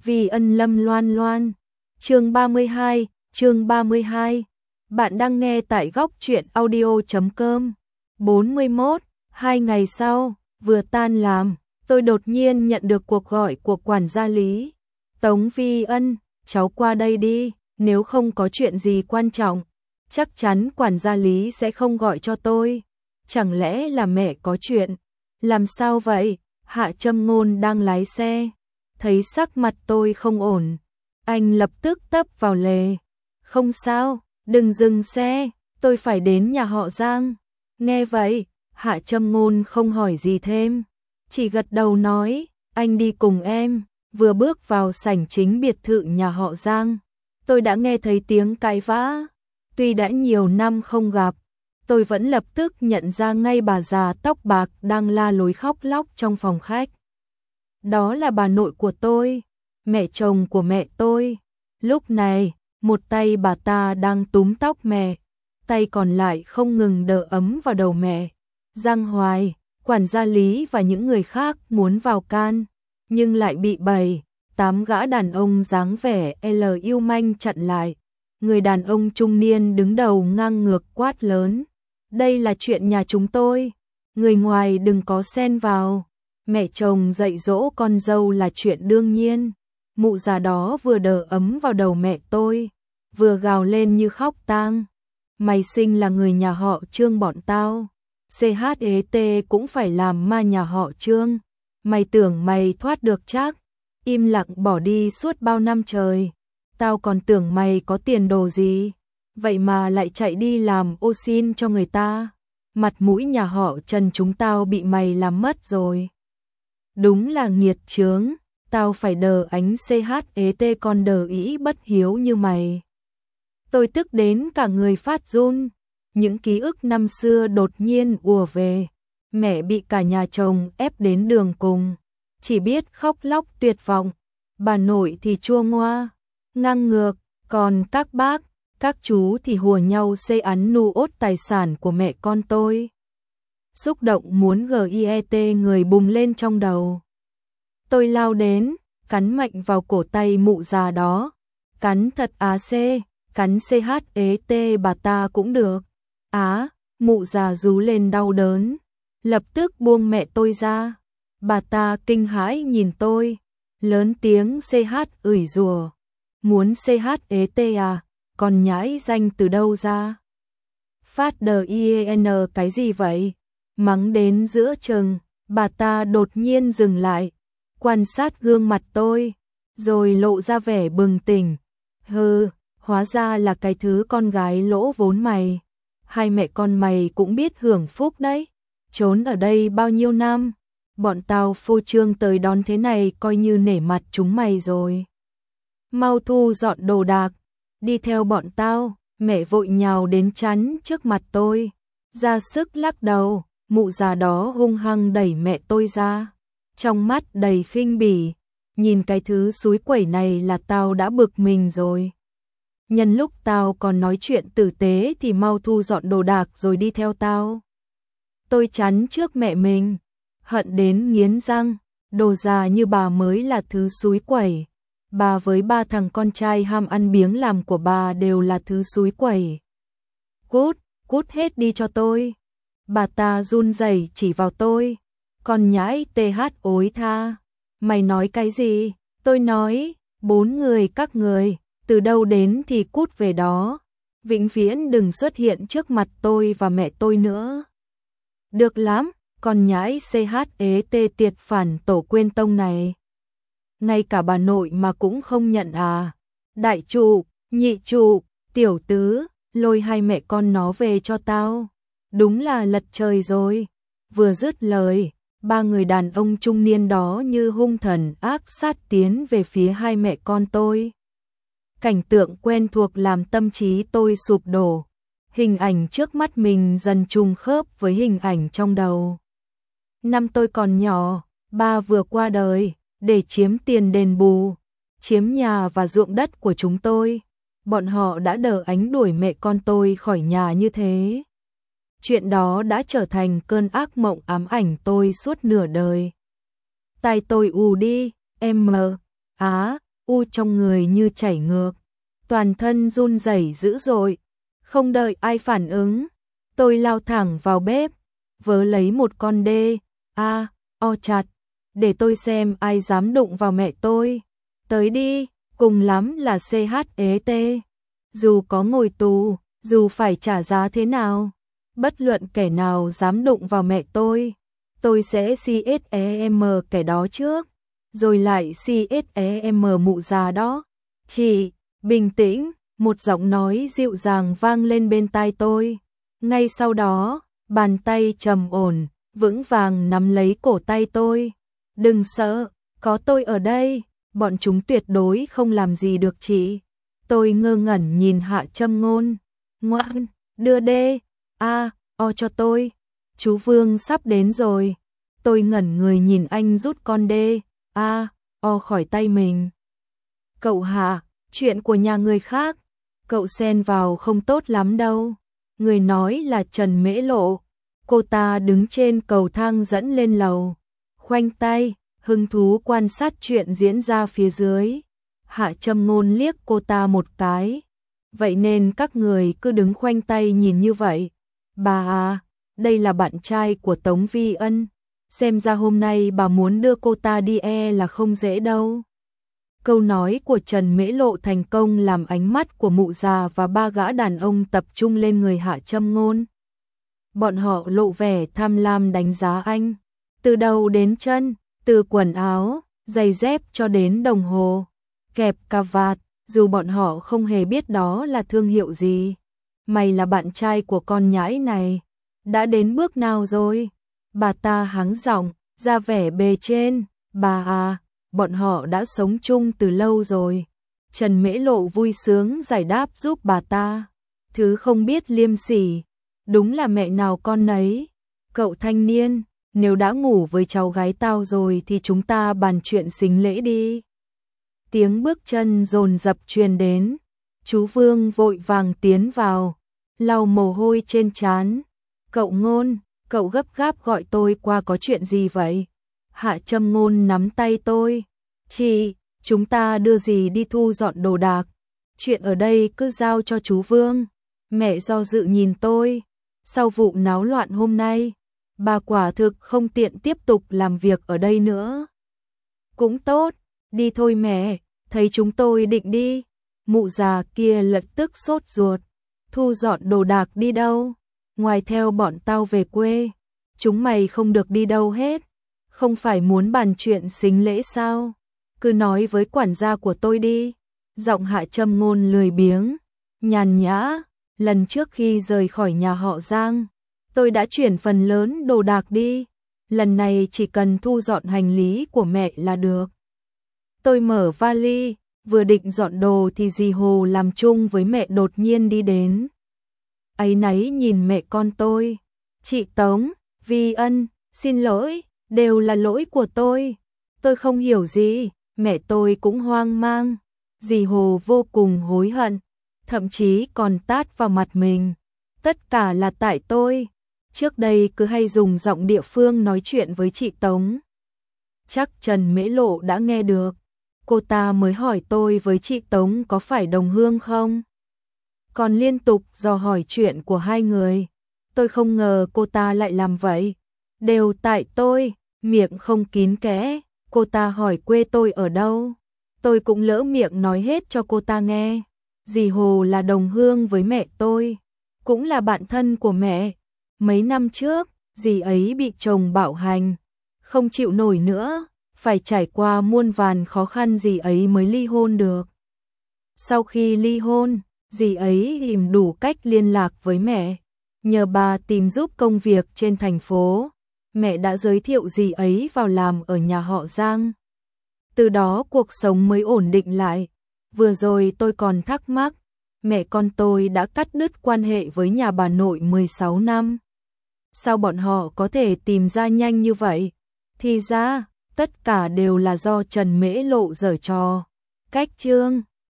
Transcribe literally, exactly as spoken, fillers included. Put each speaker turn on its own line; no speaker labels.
Vì ân lâm loan loan. Chương ba mươi hai, chương ba mươi hai. Bạn đang nghe tại góc truyện audio chấm com. bốn mươi mốt, hai ngày sau, vừa tan làm, tôi đột nhiên nhận được cuộc gọi của quản gia Lý. Tống Vi Ân, cháu qua đây đi, nếu không có chuyện gì quan trọng, chắc chắn quản gia Lý sẽ không gọi cho tôi. Chẳng lẽ là mẹ có chuyện? Làm sao vậy? Hạ Châm Ngôn đang lái xe, thấy sắc mặt tôi không ổn, anh lập tức tấp vào lề. Không sao, đừng dừng xe, tôi phải đến nhà họ Giang. Nghe vậy, Hạ Châm Ngôn không hỏi gì thêm, chỉ gật đầu nói, anh đi cùng em. Vừa bước vào sảnh chính biệt thự nhà họ Giang, tôi đã nghe thấy tiếng cãi vã. Tuy đã nhiều năm không gặp, tôi vẫn lập tức nhận ra ngay bà già tóc bạc đang la lối khóc lóc trong phòng khách. Đó là bà nội của tôi, mẹ chồng của mẹ tôi. Lúc này, một tay bà ta đang túm tóc mẹ, tay còn lại không ngừng đỡ ấm vào đầu mẹ. Giang Hoài, quản gia Lý và những người khác muốn vào can, nhưng lại bị bảy, tám gã đàn ông dáng vẻ L yêu manh chặn lại. Người đàn ông trung niên đứng đầu ngang ngược quát lớn, đây là chuyện nhà chúng tôi, người ngoài đừng có xen vào. Mẹ chồng dạy dỗ con dâu là chuyện đương nhiên. Mụ già đó vừa đờ ấm vào đầu mẹ tôi, vừa gào lên như khóc tang. Mày sinh là người nhà họ Trương bọn tao, xê hát e tê cũng phải làm ma nhà họ Trương. Mày tưởng mày thoát được chắc, im lặng bỏ đi suốt bao năm trời. Tao còn tưởng mày có tiền đồ gì, vậy mà lại chạy đi làm ô xin cho người ta. Mặt mũi nhà họ Trần chúng tao bị mày làm mất rồi. Đúng là nghiệt chướng, tao phải đờ ánh xê hát e tê con đờ ý bất hiếu như mày. Tôi tức đến cả người phát run, những ký ức năm xưa đột nhiên ùa về. Mẹ bị cả nhà chồng ép đến đường cùng, chỉ biết khóc lóc tuyệt vọng. Bà nội thì chua ngoa, ngang ngược, còn các bác, các chú thì hùa nhau xê án nu ốt tài sản của mẹ con tôi. Xúc động muốn git người bùng lên trong đầu. Tôi lao đến, cắn mạnh vào cổ tay mụ già đó. Cắn thật á xê, cắn xê hát e tê bà ta cũng được. Á, mụ già rú lên đau đớn, lập tức buông mẹ tôi ra. Bà ta kinh hãi nhìn tôi, lớn tiếng xê hát ửi rủa. Muốn xê hát e tê à, còn nhãi danh từ đâu ra? Phát đờ ien cái gì vậy? Mắng đến giữa chừng, bà ta đột nhiên dừng lại, quan sát gương mặt tôi, rồi lộ ra vẻ bừng tỉnh. Hừ, hóa ra là cái thứ con gái lỗ vốn mày. Hai mẹ con mày cũng biết hưởng phúc đấy. Trốn ở đây bao nhiêu năm, bọn tao phô trương tới đón thế này coi như nể mặt chúng mày rồi. Mau thu dọn đồ đạc, đi theo bọn tao. Mẹ vội nhào đến chắn trước mặt tôi, ra sức lắc đầu. Mụ già đó hung hăng đẩy mẹ tôi ra, trong mắt đầy khinh bỉ. Nhìn cái thứ xúi quẩy này là tao đã bực mình rồi. Nhân lúc tao còn nói chuyện tử tế thì mau thu dọn đồ đạc rồi đi theo tao. Tôi chắn trước mẹ mình, hận đến nghiến răng. Đồ già như bà mới là thứ xúi quẩy. Bà với ba thằng con trai ham ăn biếng làm của bà đều là thứ xúi quẩy. Cút, cút hết đi cho tôi. Bà ta run rẩy chỉ vào tôi. Con nhãi tê hát ối tha. Mày nói cái gì? Tôi nói, bốn người các người, từ đâu đến thì cút về đó. Vĩnh viễn đừng xuất hiện trước mặt tôi và mẹ tôi nữa. Được lắm, con nhãi xê hát e tê tiệt phản tổ quên tông này. Ngay cả bà nội mà cũng không nhận à? Đại trụ, nhị trụ, tiểu tứ, lôi hai mẹ con nó về cho tao. Đúng là lật trời rồi. Vừa dứt lời, ba người đàn ông trung niên đó như hung thần ác sát tiến về phía hai mẹ con tôi. Cảnh tượng quen thuộc làm tâm trí tôi sụp đổ. Hình ảnh trước mắt mình dần trùng khớp với hình ảnh trong đầu. Năm tôi còn nhỏ, ba vừa qua đời, để chiếm tiền đền bù, chiếm nhà và ruộng đất của chúng tôi. Bọn họ đã đờ ánh đuổi mẹ con tôi khỏi nhà như thế. Chuyện đó đã trở thành cơn ác mộng ám ảnh tôi suốt nửa đời. Tai tôi ù đi, em mờ. Á, u trong người như chảy ngược, toàn thân run rẩy dữ dội. Không đợi ai phản ứng, tôi lao thẳng vào bếp, vớ lấy một con đê, a, o chặt, để tôi xem ai dám đụng vào mẹ tôi. Tới đi, cùng lắm là xê hát e tê. Dù có ngồi tù, dù phải trả giá thế nào, bất luận kẻ nào dám đụng vào mẹ tôi, tôi sẽ xê ét e em kẻ đó trước, rồi lại xê ét e em mụ già đó. Chị, bình tĩnh, một giọng nói dịu dàng vang lên bên tai tôi. Ngay sau đó, bàn tay trầm ổn, vững vàng nắm lấy cổ tay tôi. Đừng sợ, có tôi ở đây, bọn chúng tuyệt đối không làm gì được chị. Tôi ngơ ngẩn nhìn Hạ Châm Ngôn. Ngoan, đưa đê, a, o cho tôi. Chú Vương sắp đến rồi. Tôi ngẩn người nhìn anh rút con đê, a, o khỏi tay mình. Cậu Hạ, chuyện của nhà người khác, cậu xen vào không tốt lắm đâu. Người nói là Trần Mễ Lộ. Cô ta đứng trên cầu thang dẫn lên lầu, khoanh tay, hứng thú quan sát chuyện diễn ra phía dưới. Hạ Châm Ngôn liếc cô ta một cái. Vậy nên các người cứ đứng khoanh tay nhìn như vậy. Bà à, đây là bạn trai của Tống Vi Ân. Xem ra hôm nay bà muốn đưa cô ta đi e là không dễ đâu. Câu nói của Trần Mễ Lộ thành công làm ánh mắt của mụ già và ba gã đàn ông tập trung lên người Hạ Châm Ngôn. Bọn họ lộ vẻ tham lam đánh giá anh. Từ đầu đến chân, từ quần áo, giày dép cho đến đồng hồ, kẹp cà vạt, dù bọn họ không hề biết đó là thương hiệu gì. Mày là bạn trai của con nhãi này, đã đến bước nào rồi? Bà ta hắng giọng, ra vẻ bề trên. Bà à, bọn họ đã sống chung từ lâu rồi. Trần Mễ Lộ vui sướng giải đáp giúp bà ta. Thứ không biết liêm sỉ, đúng là mẹ nào con nấy. Cậu thanh niên, nếu đã ngủ với cháu gái tao rồi thì chúng ta bàn chuyện sính lễ đi. Tiếng bước chân dồn dập truyền đến. Chú Vương vội vàng tiến vào, lau mồ hôi trên trán. Cậu Ngôn, cậu gấp gáp gọi tôi qua có chuyện gì vậy? Hạ Châm Ngôn nắm tay tôi. Chị, chúng ta đưa gì đi thu dọn đồ đạc. Chuyện ở đây cứ giao cho chú Vương. Mẹ do dự nhìn tôi. Sau vụ náo loạn hôm nay, bà quả thực không tiện tiếp tục làm việc ở đây nữa. Cũng tốt, đi thôi mẹ, thấy chúng tôi định đi. Mụ già kia lập tức sốt ruột. Thu dọn đồ đạc đi đâu? Ngoài theo bọn tao về quê, chúng mày không được đi đâu hết. Không phải muốn bàn chuyện sính lễ sao? Cứ nói với quản gia của tôi đi. Giọng Hạ Châm Ngôn lười biếng, nhàn nhã. Lần trước khi rời khỏi nhà họ Giang, tôi đã chuyển phần lớn đồ đạc đi. Lần này chỉ cần thu dọn hành lý của mẹ là được. Tôi mở vali, vừa định dọn đồ thì dì Hồ làm chung với mẹ đột nhiên đi đến. Áy náy nhìn mẹ con tôi. Chị Tống, Vi Ân, xin lỗi, đều là lỗi của tôi. Tôi không hiểu gì, mẹ tôi cũng hoang mang. Dì Hồ vô cùng hối hận, thậm chí còn tát vào mặt mình. Tất cả là tại tôi. Trước đây cứ hay dùng giọng địa phương nói chuyện với chị Tống. Chắc Trần Mễ Lộ đã nghe được. Cô ta mới hỏi tôi với chị Tống có phải đồng hương không? Còn liên tục dò hỏi chuyện của hai người. Tôi không ngờ cô ta lại làm vậy. Đều tại tôi, miệng không kín kẽ. Cô ta hỏi quê tôi ở đâu. Tôi cũng lỡ miệng nói hết cho cô ta nghe. Dì Hồ là đồng hương với mẹ tôi, cũng là bạn thân của mẹ. Mấy năm trước, dì ấy bị chồng bạo hành, không chịu nổi nữa, phải trải qua muôn vàn khó khăn dì ấy mới ly hôn được. Sau khi ly hôn, dì ấy tìm đủ cách liên lạc với mẹ, nhờ bà tìm giúp công việc trên thành phố. Mẹ đã giới thiệu dì ấy vào làm ở nhà họ Giang. Từ đó cuộc sống mới ổn định lại. Vừa rồi tôi còn thắc mắc, mẹ con tôi đã cắt đứt quan hệ với nhà bà nội mười sáu năm. Sao bọn họ có thể tìm ra nhanh như vậy? Thì ra, tất cả đều là do Trần Mễ Lộ giở trò. Cách chương